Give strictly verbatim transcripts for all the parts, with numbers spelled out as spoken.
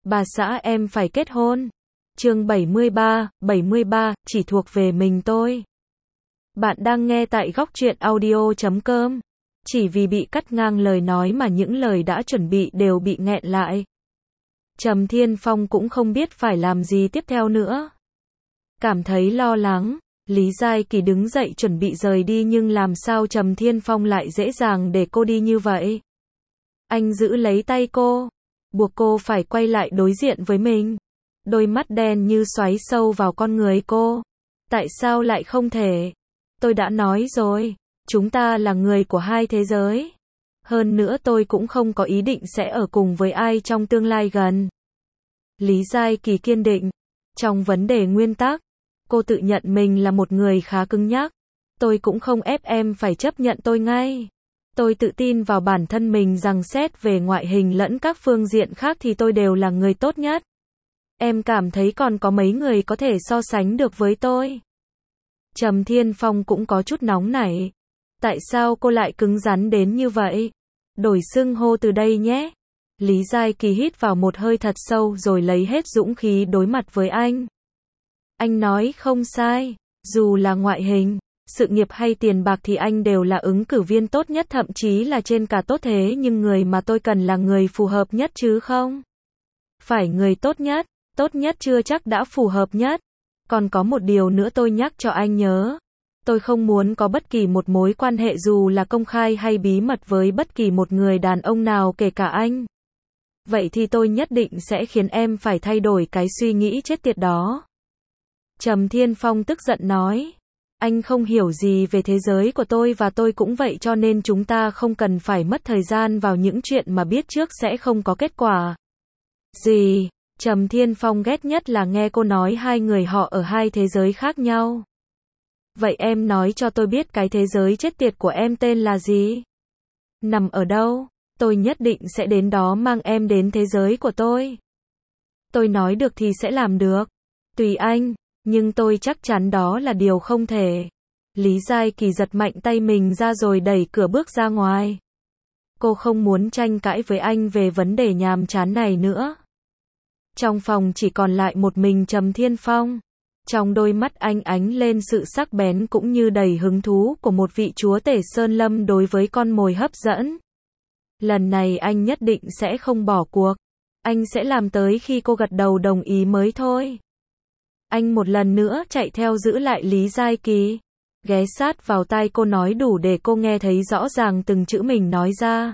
Bà xã em phải kết hôn. Chương bảy mươi ba, bảy mươi ba, chỉ thuộc về mình tôi. Bạn đang nghe tại góc truyện audio chấm com. Chỉ vì bị cắt ngang lời nói mà những lời đã chuẩn bị đều bị nghẹn lại. Trầm Thiên Phong cũng không biết phải làm gì tiếp theo nữa. Cảm thấy lo lắng, Lý Giai Kỳ đứng dậy chuẩn bị rời đi, nhưng làm sao Trầm Thiên Phong lại dễ dàng để cô đi như vậy? Anh giữ lấy tay cô, buộc cô phải quay lại đối diện với mình. Đôi mắt đen như xoáy sâu vào con người cô. Tại sao lại không thể? Tôi đã nói rồi, chúng ta là người của hai thế giới. Hơn nữa tôi cũng không có ý định sẽ ở cùng với ai trong tương lai gần. Lý Giai Kỳ kiên định. Trong vấn đề nguyên tắc, cô tự nhận mình là một người khá cứng nhắc. Tôi cũng không ép em phải chấp nhận tôi ngay. Tôi tự tin vào bản thân mình rằng xét về ngoại hình lẫn các phương diện khác thì tôi đều là người tốt nhất. Em cảm thấy còn có mấy người có thể so sánh được với tôi? Trầm Thiên Phong cũng có chút nóng nảy. Tại sao cô lại cứng rắn đến như vậy? Đổi xưng hô từ đây nhé. Lý Giai Kỳ hít vào một hơi thật sâu rồi lấy hết dũng khí đối mặt với anh. Anh nói không sai, dù là ngoại hình, sự nghiệp hay tiền bạc thì anh đều là ứng cử viên tốt nhất, thậm chí là trên cả tốt, thế nhưng người mà tôi cần là người phù hợp nhất chứ không phải người tốt nhất. Tốt nhất chưa chắc đã phù hợp nhất. Còn có một điều nữa tôi nhắc cho anh nhớ. Tôi không muốn có bất kỳ một mối quan hệ dù là công khai hay bí mật với bất kỳ một người đàn ông nào, kể cả anh. Vậy thì tôi nhất định sẽ khiến em phải thay đổi cái suy nghĩ chết tiệt đó. Trầm Thiên Phong tức giận nói. Anh không hiểu gì về thế giới của tôi và tôi cũng vậy, cho nên chúng ta không cần phải mất thời gian vào những chuyện mà biết trước sẽ không có kết quả gì. Trầm Thiên Phong ghét nhất là nghe cô nói hai người họ ở hai thế giới khác nhau. Vậy em nói cho tôi biết cái thế giới chết tiệt của em tên là gì? Nằm ở đâu? Tôi nhất định sẽ đến đó mang em đến thế giới của tôi. Tôi nói được thì sẽ làm được. Tùy anh, nhưng tôi chắc chắn đó là điều không thể. Lý Giai Kỳ giật mạnh tay mình ra rồi đẩy cửa bước ra ngoài. Cô không muốn tranh cãi với anh về vấn đề nhàm chán này nữa. Trong phòng chỉ còn lại một mình Trầm Thiên Phong. Trong đôi mắt anh ánh lên sự sắc bén cũng như đầy hứng thú của một vị chúa tể sơn lâm đối với con mồi hấp dẫn. Lần này anh nhất định sẽ không bỏ cuộc. Anh sẽ làm tới khi cô gật đầu đồng ý mới thôi. Anh một lần nữa chạy theo giữ lại Lý Giai Kỳ. Ghé sát vào tai cô nói đủ để cô nghe thấy rõ ràng từng chữ mình nói ra.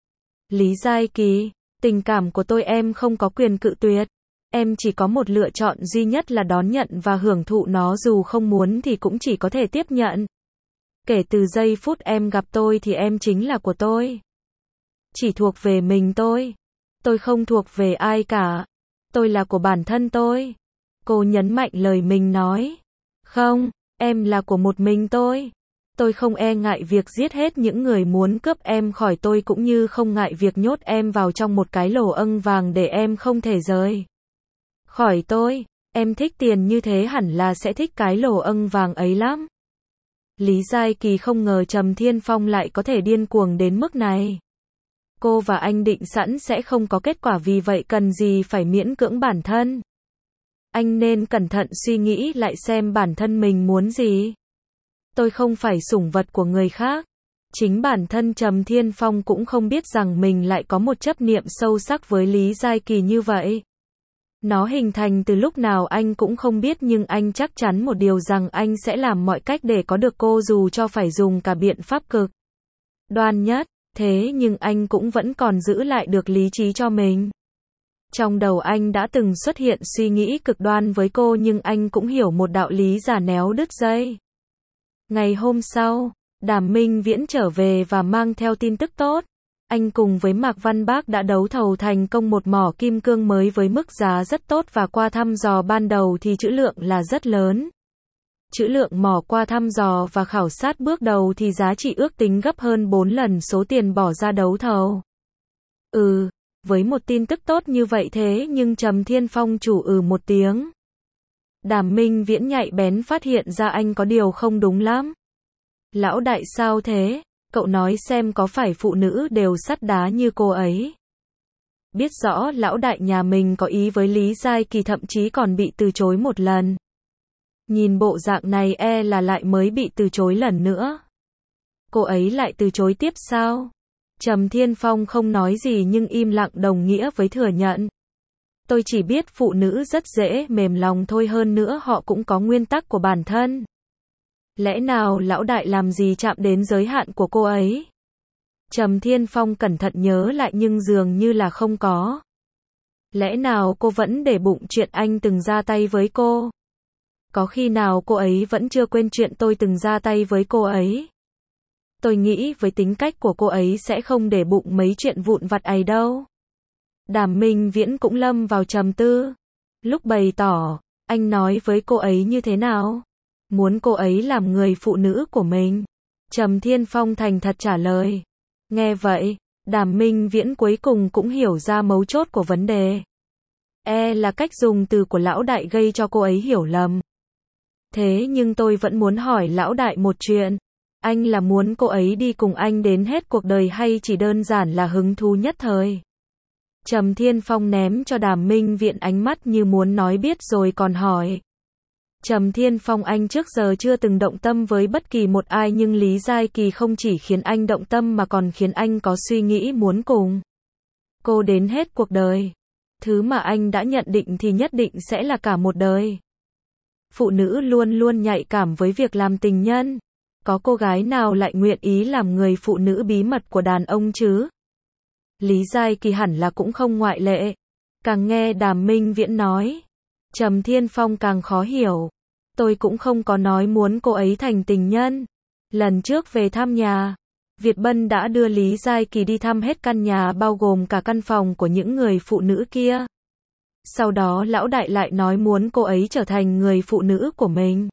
Lý Giai Kỳ, tình cảm của tôi em không có quyền cự tuyệt. Em chỉ có một lựa chọn duy nhất là đón nhận và hưởng thụ nó, dù không muốn thì cũng chỉ có thể tiếp nhận. Kể từ giây phút em gặp tôi thì em chính là của tôi. Chỉ thuộc về mình tôi. Tôi không thuộc về ai cả. Tôi là của bản thân tôi. Cô nhấn mạnh lời mình nói. Không, em là của một mình tôi. Tôi không e ngại việc giết hết những người muốn cướp em khỏi tôi, cũng như không ngại việc nhốt em vào trong một cái lỗ âng vàng để em không thể rời khỏi tôi. Em thích tiền như thế hẳn là sẽ thích cái lỗ âng vàng ấy lắm. Lý Giai Kỳ không ngờ Trầm Thiên Phong lại có thể điên cuồng đến mức này. Cô và anh định sẵn sẽ không có kết quả, vì vậy cần gì phải miễn cưỡng bản thân. Anh nên cẩn thận suy nghĩ lại xem bản thân mình muốn gì. Tôi không phải sủng vật của người khác. Chính bản thân Trầm Thiên Phong cũng không biết rằng mình lại có một chấp niệm sâu sắc với Lý Giai Kỳ như vậy. Nó hình thành từ lúc nào anh cũng không biết, nhưng anh chắc chắn một điều rằng anh sẽ làm mọi cách để có được cô, dù cho phải dùng cả biện pháp cực đoan nhất. Thế nhưng anh cũng vẫn còn giữ lại được lý trí cho mình. Trong đầu anh đã từng xuất hiện suy nghĩ cực đoan với cô, nhưng anh cũng hiểu một đạo lý giả néo đứt dây. Ngày hôm sau, Đàm Minh Viễn trở về và mang theo tin tức tốt. Anh cùng với Mạc Văn Bác đã đấu thầu thành công một mỏ kim cương mới với mức giá rất tốt, và qua thăm dò ban đầu thì trữ lượng là rất lớn. Trữ lượng mỏ qua thăm dò và khảo sát bước đầu thì giá trị ước tính gấp hơn bốn lần số tiền bỏ ra đấu thầu. Ừ, với một tin tức tốt như vậy thế nhưng Trầm Thiên Phong chủ ừ một tiếng. Đàm Minh Viễn nhạy bén phát hiện ra anh có điều không đúng lắm. Lão đại sao thế? Cậu nói xem có phải phụ nữ đều sắt đá như cô ấy? Biết rõ lão đại nhà mình có ý với Lý Giai Kỳ, thậm chí còn bị từ chối một lần. Nhìn bộ dạng này e là lại mới bị từ chối lần nữa. Cô ấy lại từ chối tiếp sao? Trầm Thiên Phong không nói gì nhưng im lặng đồng nghĩa với thừa nhận. Tôi chỉ biết phụ nữ rất dễ mềm lòng thôi, hơn nữa họ cũng có nguyên tắc của bản thân. Lẽ nào lão đại làm gì chạm đến giới hạn của cô ấy? Trầm Thiên Phong cẩn thận nhớ lại nhưng dường như là không có. Lẽ nào cô vẫn để bụng chuyện anh từng ra tay với cô? Có khi nào cô ấy vẫn chưa quên chuyện tôi từng ra tay với cô ấy? Tôi nghĩ với tính cách của cô ấy sẽ không để bụng mấy chuyện vụn vặt ấy đâu. Đàm Minh Viễn cũng lâm vào trầm tư. Lúc bày tỏ, anh nói với cô ấy như thế nào? Muốn cô ấy làm người phụ nữ của mình. Trầm Thiên Phong thành thật trả lời. Nghe vậy, Đàm Minh Viễn cuối cùng cũng hiểu ra mấu chốt của vấn đề. E là cách dùng từ của lão đại gây cho cô ấy hiểu lầm. Thế nhưng tôi vẫn muốn hỏi lão đại một chuyện. Anh là muốn cô ấy đi cùng anh đến hết cuộc đời hay chỉ đơn giản là hứng thú nhất thời? Trầm Thiên Phong ném cho Đàm Minh Viễn ánh mắt như muốn nói biết rồi còn hỏi. Trầm Thiên Phong, anh trước giờ chưa từng động tâm với bất kỳ một ai, nhưng Lý Giai Kỳ không chỉ khiến anh động tâm mà còn khiến anh có suy nghĩ muốn cùng cô đến hết cuộc đời. Thứ mà anh đã nhận định thì nhất định sẽ là cả một đời. Phụ nữ luôn luôn nhạy cảm với việc làm tình nhân. Có cô gái nào lại nguyện ý làm người phụ nữ bí mật của đàn ông chứ? Lý Giai Kỳ hẳn là cũng không ngoại lệ. Càng nghe Đàm Minh Viễn nói, Trầm Thiên Phong càng khó hiểu. Tôi cũng không có nói muốn cô ấy thành tình nhân. Lần trước về thăm nhà, Việt Bân đã đưa Lý Giai Kỳ đi thăm hết căn nhà, bao gồm cả căn phòng của những người phụ nữ kia. Sau đó lão đại lại nói muốn cô ấy trở thành người phụ nữ của mình.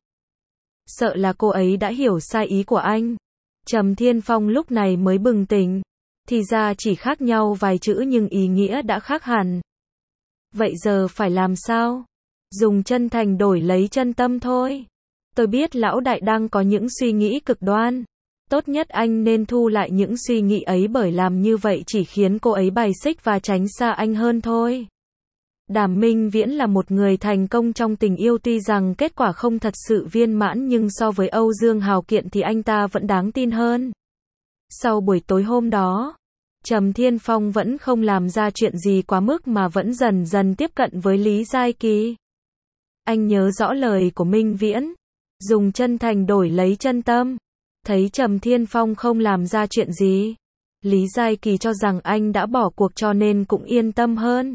Sợ là cô ấy đã hiểu sai ý của anh. Trầm Thiên Phong lúc này mới bừng tỉnh. Thì ra chỉ khác nhau vài chữ nhưng ý nghĩa đã khác hẳn. Vậy giờ phải làm sao? Dùng chân thành đổi lấy chân tâm thôi. Tôi biết lão đại đang có những suy nghĩ cực đoan. Tốt nhất anh nên thu lại những suy nghĩ ấy, bởi làm như vậy chỉ khiến cô ấy bài xích và tránh xa anh hơn thôi. Đàm Minh Viễn là một người thành công trong tình yêu, tuy rằng kết quả không thật sự viên mãn nhưng so với Âu Dương Hào Kiện thì anh ta vẫn đáng tin hơn. Sau buổi tối hôm đó, Trầm Thiên Phong vẫn không làm ra chuyện gì quá mức mà vẫn dần dần tiếp cận với Lý Giai Kỳ. Anh nhớ rõ lời của Minh Viễn, dùng chân thành đổi lấy chân tâm. Thấy Trầm Thiên Phong không làm ra chuyện gì, Lý Giai Kỳ cho rằng anh đã bỏ cuộc cho nên cũng yên tâm hơn.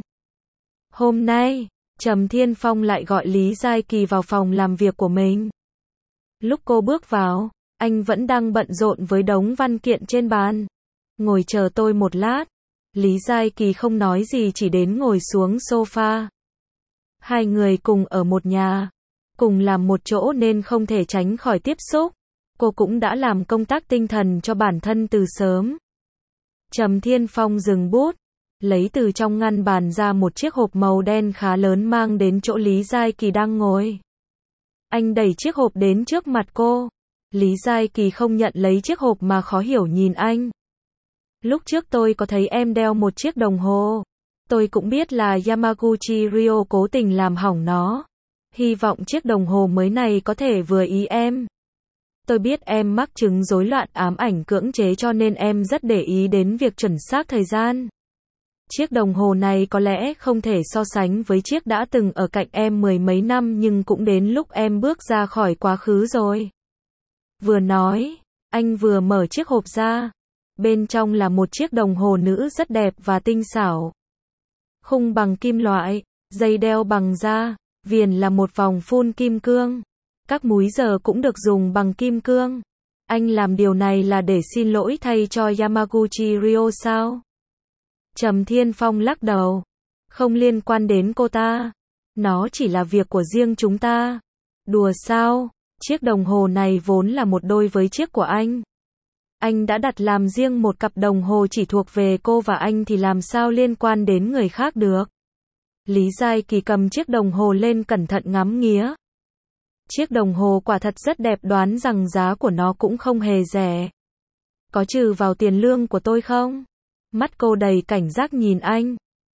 Hôm nay, Trầm Thiên Phong lại gọi Lý Giai Kỳ vào phòng làm việc của mình. Lúc cô bước vào, anh vẫn đang bận rộn với đống văn kiện trên bàn. Ngồi chờ tôi một lát. Lý Giai Kỳ không nói gì, chỉ đến ngồi xuống sofa. Hai người cùng ở một nhà, cùng làm một chỗ nên không thể tránh khỏi tiếp xúc. Cô cũng đã làm công tác tinh thần cho bản thân từ sớm. Trầm Thiên Phong dừng bút, lấy từ trong ngăn bàn ra một chiếc hộp màu đen khá lớn mang đến chỗ Lý Giai Kỳ đang ngồi. Anh đẩy chiếc hộp đến trước mặt cô. Lý Giai Kỳ không nhận lấy chiếc hộp mà khó hiểu nhìn anh. Lúc trước tôi có thấy em đeo một chiếc đồng hồ. Tôi cũng biết là Yamaguchi Ryo cố tình làm hỏng nó. Hy vọng chiếc đồng hồ mới này có thể vừa ý em. Tôi biết em mắc chứng rối loạn ám ảnh cưỡng chế cho nên em rất để ý đến việc chuẩn xác thời gian. Chiếc đồng hồ này có lẽ không thể so sánh với chiếc đã từng ở cạnh em mười mấy năm, nhưng cũng đến lúc em bước ra khỏi quá khứ rồi. Vừa nói, anh vừa mở chiếc hộp ra. Bên trong là một chiếc đồng hồ nữ rất đẹp và tinh xảo. Khung bằng kim loại, dây đeo bằng da, viền là một vòng phun kim cương. Các múi giờ cũng được dùng bằng kim cương. Anh làm điều này là để xin lỗi thay cho Yamaguchi Ryo sao? Trầm Thiên Phong lắc đầu. Không liên quan đến cô ta. Nó chỉ là việc của riêng chúng ta. Đùa sao? Chiếc đồng hồ này vốn là một đôi với chiếc của anh. Anh đã đặt làm riêng một cặp đồng hồ chỉ thuộc về cô và anh thì làm sao liên quan đến người khác được? Lý Giai Kỳ cầm chiếc đồng hồ lên cẩn thận ngắm nghía. Chiếc đồng hồ quả thật rất đẹp, đoán rằng giá của nó cũng không hề rẻ. Có trừ vào tiền lương của tôi không? Mắt cô đầy cảnh giác nhìn anh.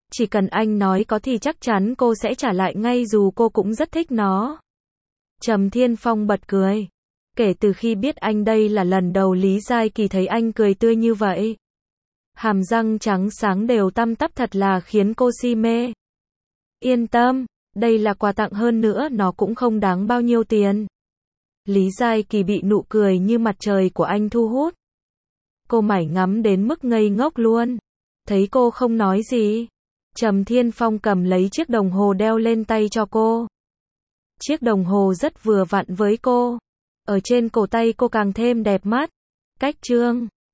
Chỉ cần anh nói có thì chắc chắn cô sẽ trả lại ngay dù cô cũng rất thích nó. Trầm Thiên Phong bật cười. Kể từ khi biết anh đây là lần đầu Lý Giai Kỳ thấy anh cười tươi như vậy. Hàm răng trắng sáng đều tăm tắp thật là khiến cô si mê. Yên tâm, đây là quà tặng hơn nữa nó cũng không đáng bao nhiêu tiền. Lý Giai Kỳ bị nụ cười như mặt trời của anh thu hút. Cô mải ngắm đến mức ngây ngốc luôn. Thấy cô không nói gì, Trầm Thiên Phong cầm lấy chiếc đồng hồ đeo lên tay cho cô. Chiếc đồng hồ rất vừa vặn với cô. Ở trên cổ tay cô càng thêm đẹp mắt. Cách chương